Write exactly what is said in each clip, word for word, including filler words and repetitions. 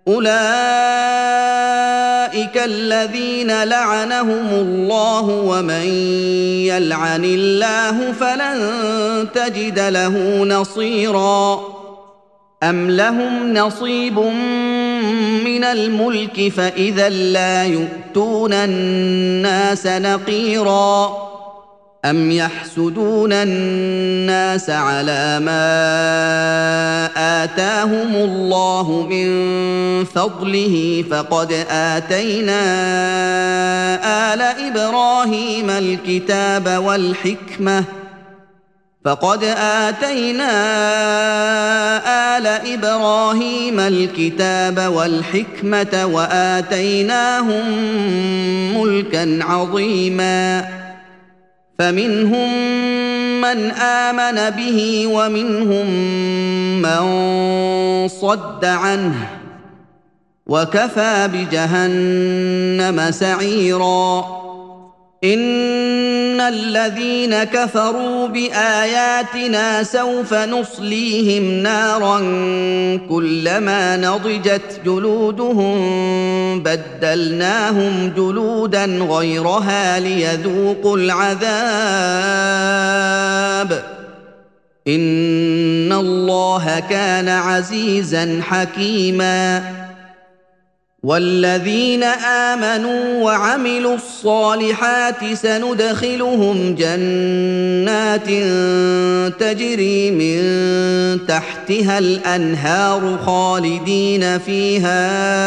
أولئك الذين لعنهم الله ومن يلعن الله فلن تجد له نصيرا أم لهم نصيب من الملك فإذا لا يؤتون الناس نقيرا أم يحسدون الناس على ما آتاهم الله من فضله فقد آتينا آل إبراهيم الكتاب والحكمة فقد آتينا آل إبراهيم الكتاب والحكمة وآتيناهم ملكا عظيما فمنهم من آمن به ومنهم من صد عنه وكفى بجهنم سعيرا إن الذين كفروا بآياتنا سوف نصليهم نارا كلما نضجت جلودهم بدلناهم جلودا غيرها ليذوقوا العذاب إن الله كان عزيزا حكيما والذين آمنوا وعملوا الصالحات سندخلهم جنات تجري من تحتها الأنهار خالدين فيها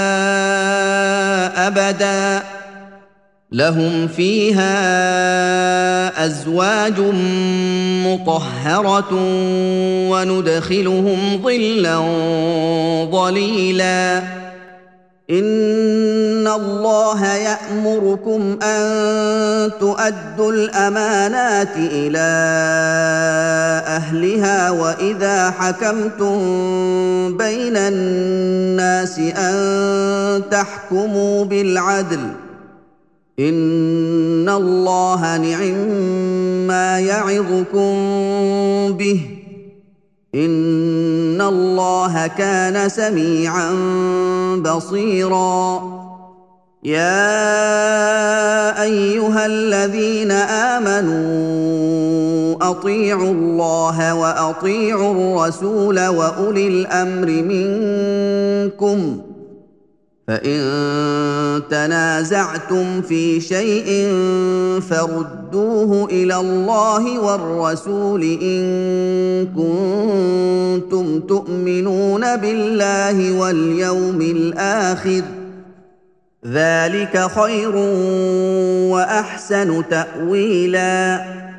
أبدا لهم فيها أزواج مطهرة وندخلهم ظلا ظليلا إن الله يأمركم أن تؤدوا الأمانات إلى أهلها وإذا حكمتم بين الناس أن تحكموا بالعدل إن الله نعما يعظكم به إن الله كان سميعا بصيرا يا أيها الذين آمنوا أطيعوا الله وأطيعوا الرسول وأولي الأمر منكم فإن تنازعتم في شيء فردوه إلى الله والرسول إن كنتم تؤمنون بالله واليوم الآخر ذلك خير وأحسن تأويلاً